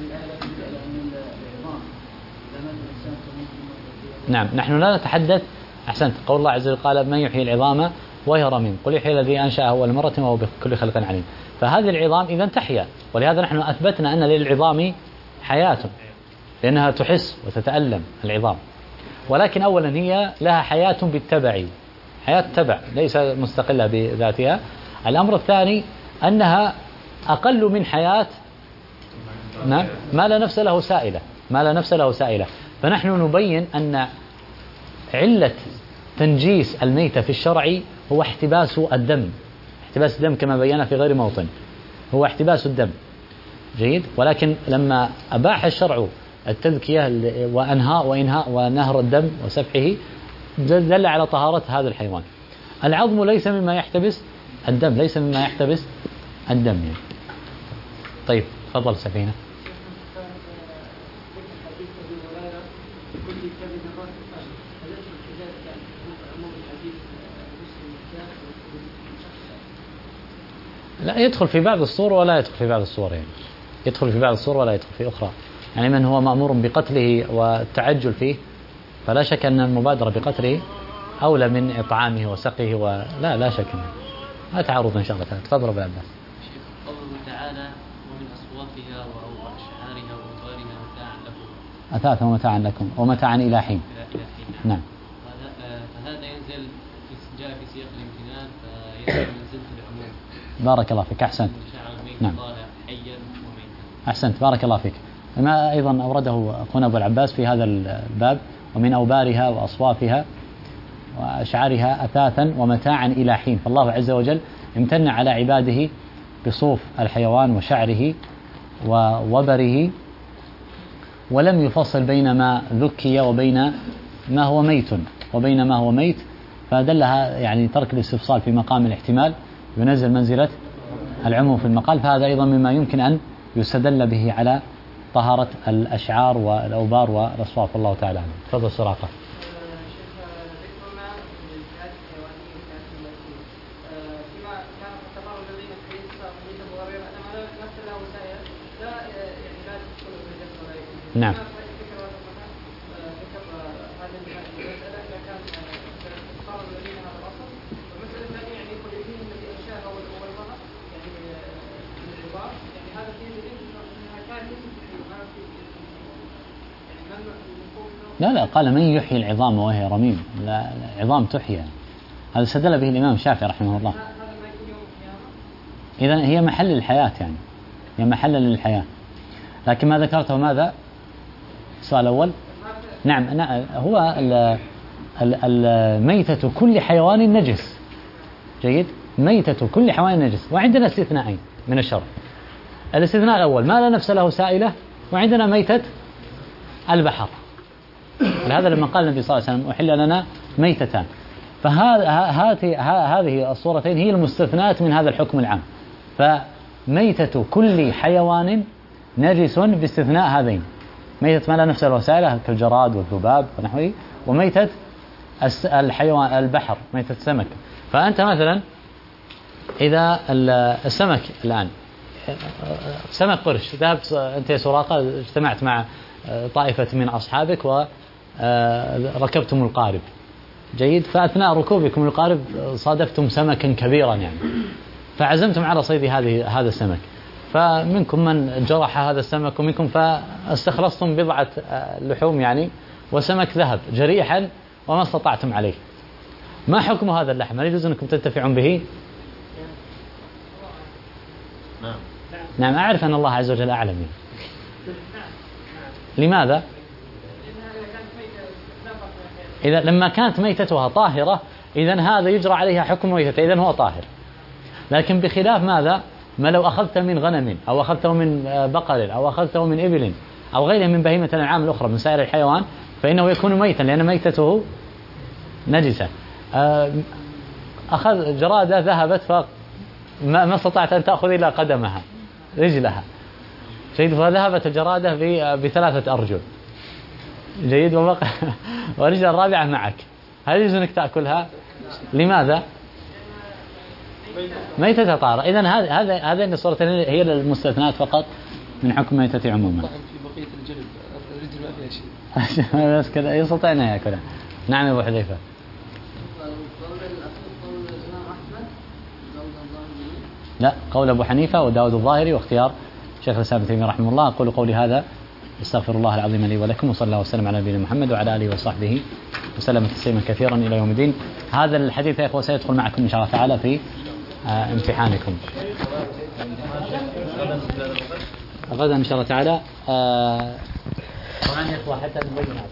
نعم نحن لا نتحدث. أحسنت. قول الله عز وجل قال من يحيي العظام وهي رميم قل يحيي الذي أنشأها أول مرة وهو بكل خلق عليم. فهذه العظام إذا تحيا، ولهذا نحن أثبتنا أن للعظام حياة، لأنها تحس وتتألم العظام، ولكن أولا هي لها حياة بالتبع، حياة تبع ليس مستقلة بذاتها. الأمر الثاني أنها أقل من حياة نعم ما لا نفس له سائلة، ما لا نفس له سائلة. فنحن نبين أن علة تنجيس الميتة في الشرع هو احتباس الدم، احتباس الدم كما بينا في غير موطن، هو احتباس الدم. جيد. ولكن لما أباح الشرع التذكية وإنهاء ونهر الدم وسفحه دل على طهارة هذا الحيوان. العظم ليس مما يحتبس الدم، ليس مما يحتبس الدم يعني. طيب تفضل سفينة. لا يدخل في بعض الصور ولا يدخل في بعض الصور يعني. يدخل في بعض الصور ولا يدخل في أخرى. يعني من هو مأمور بقتله والتعجل فيه فلا شك أن المبادرة بقتله أولى من إطعامه وسقيه لا شك منه. لا تعارض إن شاء الله تعالى. تفضل أبو عباس. قوله تعالى ومن أصواتها وأشعارها وأوبارها متاعا لكم. أثاثا ومتاعا لكم ومتاعا إلى حين. نعم. فهذا ينزل جاء في سياق الامتنان فينزل منزلة العموم. بارك الله فيك. أحسنت. نعم. أحسنت بارك الله فيك. ما أيضا أورده أخونا أبو العباس في هذا الباب ومن أوبارها وأصوافها وأشعارها أثاثا ومتاعا إلى حين. فالله عز وجل امتن على عباده بصوف الحيوان وشعره ووبره ولم يفصل بين ما ذكي وبين ما هو ميت فدلها يعني ترك الاستفصال في مقام الاحتمال ينزل منزلة العموم في المقال. فهذا أيضا مما يمكن أن يستدل به على طهارة الأشعار والأوبار والأصواف. الله تعالى عنه. تفضل سراقة. نعم. لا قال من يحيي العظام وهي رميم. لا العظام تحيا. هذا استدل به الإمام الشافعي رحمه الله. إذن هي محل الحياة يعني هي محل للحياة. لكن ما ذكرته ماذا؟ السؤال الأول. نعم هو الميتة كل حيوان نجس. جيد. ميتة كل حيوان نجس. وعندنا استثناءين من الشرع. الاستثناء الأول ما لا نفس له سائلة، وعندنا ميتة البحر. هذا لما قال النبي صلى الله عليه وسلم أحل لنا ميتتان. فهذه الصورتين هي المستثنات من هذا الحكم العام. فميتة كل حيوان نجس باستثناء هذين، ميتة ما لا نفس له سائلة كالجراد والذباب ونحوه، وميتة الحيوان البحر ميتة السمك. فأنت مثلا إذا السمك الآن سمك قرش ذهبت أنت يا سراقة اجتمعت مع طائفة من أصحابك وركبتم القارب. جيد. فأثناء ركوبكم القارب صادفتم سمكا كبيرا يعني فعزمتم على صيد هذا السمك. فمنكم من جرح هذا السمك ومنكم فاستخلصتم بضعة لحوم يعني وسمك ذهب جريحا وما استطعتم عليه. ما حكم هذا اللحم؟ هل يجوز أنكم تنتفعون به؟ نعم أعرف أن الله عز وجل أعلم. لماذا؟ إذا لما كانت ميتتها طاهرة إذن هذا يجرى عليها حكم ميتة، إذن هو طاهر. لكن بخلاف ماذا؟ ما لو أخذته من غنم أو أخذته من بقر أو أخذته من إبل أو غيرها من بهيمة الأنعام الأخرى من سائر الحيوان فإنه يكون ميتا لأن ميتته نجسة. أخذ جرادة ذهبت فما استطعت أن تأخذ إلا قدمها رجلها. جيد. فذهبت الجرادة بثلاثة أرجل. جيد. ورجل الرابعة معك. هل يجوز أنك تأكلها؟ لماذا؟ ميتة طاهرة. إذن هذين الصورتين هي المستثنات فقط من حكم ميتة عموما. في بقية الجلد الرجل ما فيها شيء. بس كذا يستطيع أن يأكلها. نعم يا أبو حذيفة. لا قول أبو حنيفة وداود الظاهري واختيار شيخ الإسلام ابن تيمية رحمه الله. أقول قولي هذا استغفر الله العظيم لي ولكم وصلى الله وسلم على نبينا محمد وعلى آله وصحبه وسلم تسليما كثيرا إلى يوم الدين. هذا الحديث يا إخوة سيدخل معكم إن شاء الله تعالى في امتحانكم. غدا إن شاء الله تعالى طبعا يا إخوة حتى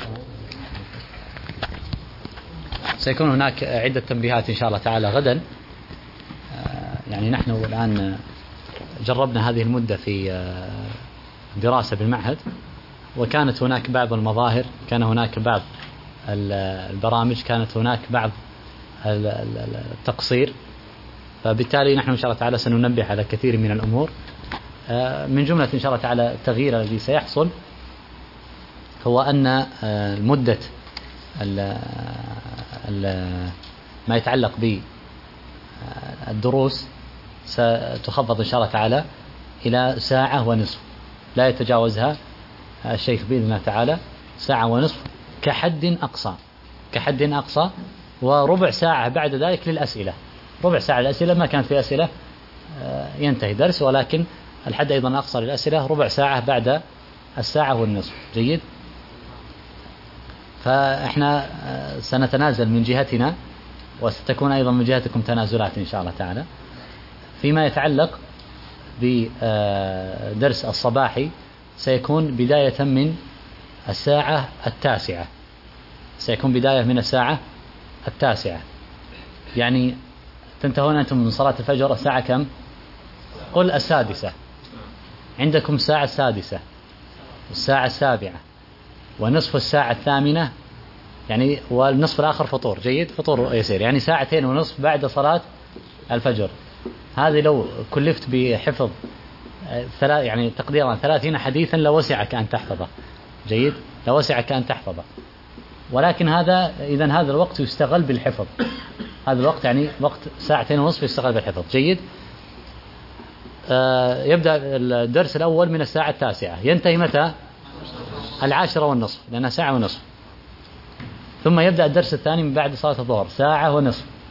سيكون هناك عدة تنبيهات إن شاء الله تعالى غدا. يعني نحن الآن جربنا هذه المدة في دراسة بالمعهد، وكانت هناك بعض المظاهر، كان هناك بعض البرامج، كانت هناك بعض التقصير، فبالتالي نحن إن شاء الله تعالى سننبه على كثير من الأمور. من جملة إن شاء الله تعالى التغيير الذي سيحصل هو أن مدة ما يتعلق بالدروس ستخفض إن شاء الله تعالى إلى ساعة ونصف، لا يتجاوزها الشيخ بإذن الله تعالى، ساعة ونصف كحد أقصى، وربع ساعة بعد ذلك للأسئلة، ربع ساعة للأسئلة، ما كانت في أسئلة ينتهي درس، ولكن الحد أيضا أقصى للأسئلة ربع ساعة بعد الساعة والنصف. جيد. فإحنا سنتنازل من جهتنا، وستكون أيضا من جهتكم تنازلات إن شاء الله تعالى. فيما يتعلق بدرس الصباحي سيكون بداية من الساعة 9، سيكون بداية من الساعة 9، يعني تنتهون أنتم من صلاة الفجر الساعة كم؟ قل 6، عندكم الساعة 6 والساعة 7 ونصف الساعة 8، يعني والنصف الآخر فطور. جيد، فطور يسير، يعني 2.5 ساعة بعد صلاة الفجر. هذه لو كلفت بحفظ يعني تقديرا 30 حديثا لوسعك أن تحفظه. جيد، لوسعك أن تحفظه، ولكن إذن هذا الوقت يستغل بالحفظ، هذا الوقت يعني وقت 2.5 ساعة يستغل بالحفظ. جيد. يبدأ الدرس الأول من الساعة 9، ينتهي متى؟ 10:30، لأنها 1.5 ساعة. ثم يبدأ الدرس الثاني من بعد صلاة الظهر 1.5 ساعة،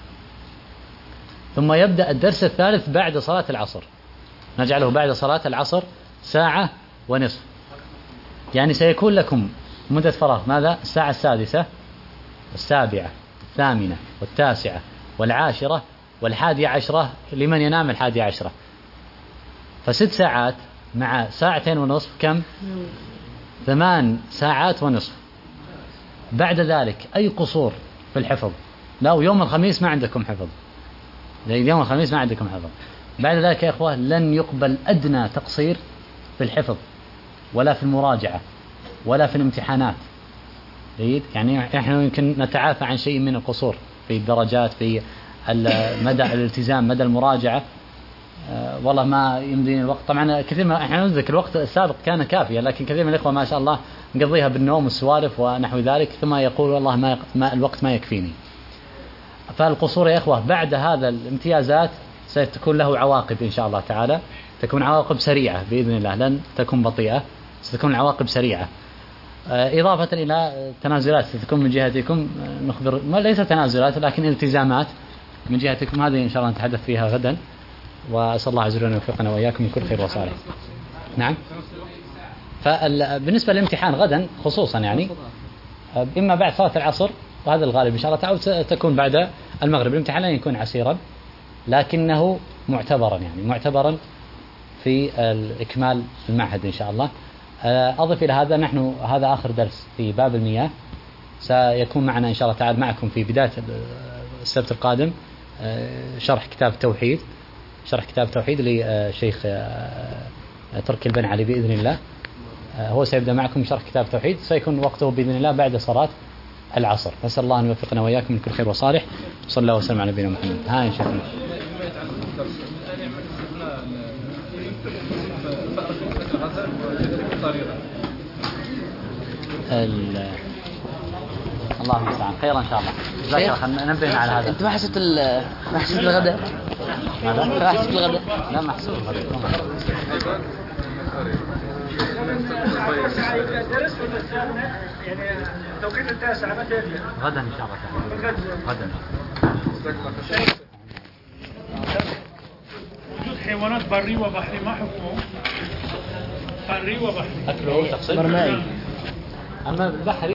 ثم يبدأ الدرس الثالث بعد صلاة العصر، نجعله بعد صلاة العصر 1.5 ساعة، يعني سيكون لكم مدة فراغ ماذا؟ الساعة 6 والسابعة والثامنة والتاسعة والعاشرة وال11 لمن ينام 11. ف6 ساعات مع 2.5 ساعة كم؟ 8.5 ساعات. بعد ذلك أي قصور في الحفظ؟ لا، يوم الخميس ما عندكم حفظ، يوم الخميس ما عندكم حفظ. بعد ذلك يا إخوة لن يقبل أدنى تقصير في الحفظ، ولا في المراجعة، ولا في الامتحانات. جيد، يعني إحنا يمكن نتعافى عن شيء من القصور في الدرجات، في مدى الالتزام، مدى المراجعة. والله ما يمديني الوقت، طبعا كثير ما احنا نذكر الوقت السابق كان كافيا، لكن كثير من الإخوة ما شاء الله نقضيها بالنوم والسوالف ونحو ذلك، ثم يقول والله ما الوقت ما يكفيني. فالقصور يا إخوة بعد هذا الامتيازات ستكون له عواقب إن شاء الله تعالى، تكون عواقب سريعة بإذن الله، لن تكون بطيئة، ستكون عواقب سريعة. إضافة إلى تنازلات ستكون من جهتكم، نخبر ليس تنازلات لكن التزامات من جهتكم، هذه إن شاء الله نتحدث فيها غدا، وأسأل الله عز وجل أن يوفقنا وإياكم من كل خير وصالح. نعم. فبالنسبة للامتحان غدا خصوصا يعني إما بعد صلاة العصر، وهذا الغالب إن شاء الله تعالى تكون بعد المغرب. الامتحان لن يكون عسيرا، لكنه معتبرا في إكمال المعهد إن شاء الله. أضف إلى هذا نحن هذا آخر درس في باب المياه، سيكون معنا إن شاء الله تعالى معكم في بداية السبت القادم شرح كتاب التوحيد لشيخ تركي البن علي بإذن الله. هو سيبدأ معكم شرح كتاب التوحيد، سيكون وقته بإذن الله بعد صلاة العصر. نسأل الله أن يوفقنا وإياكم من كل خير وصالح، صلى الله وسلم على نبينا محمد. إن شاء الله. الله المستعان، خير إن شاء الله. نبهنا على هذا. أنت ما حسبت الغداء؟ ماذا؟ ما حسبت الغداء؟ لا، ما حسبت الغداء. يعني توقيت 9 متى يبدأ؟ غدا إن شاء الله تعالى. غدا. وجود حيوانات بري وبحري ما حكمه؟ بري وبحري. أكله تقصير. مرمائي. أما البحري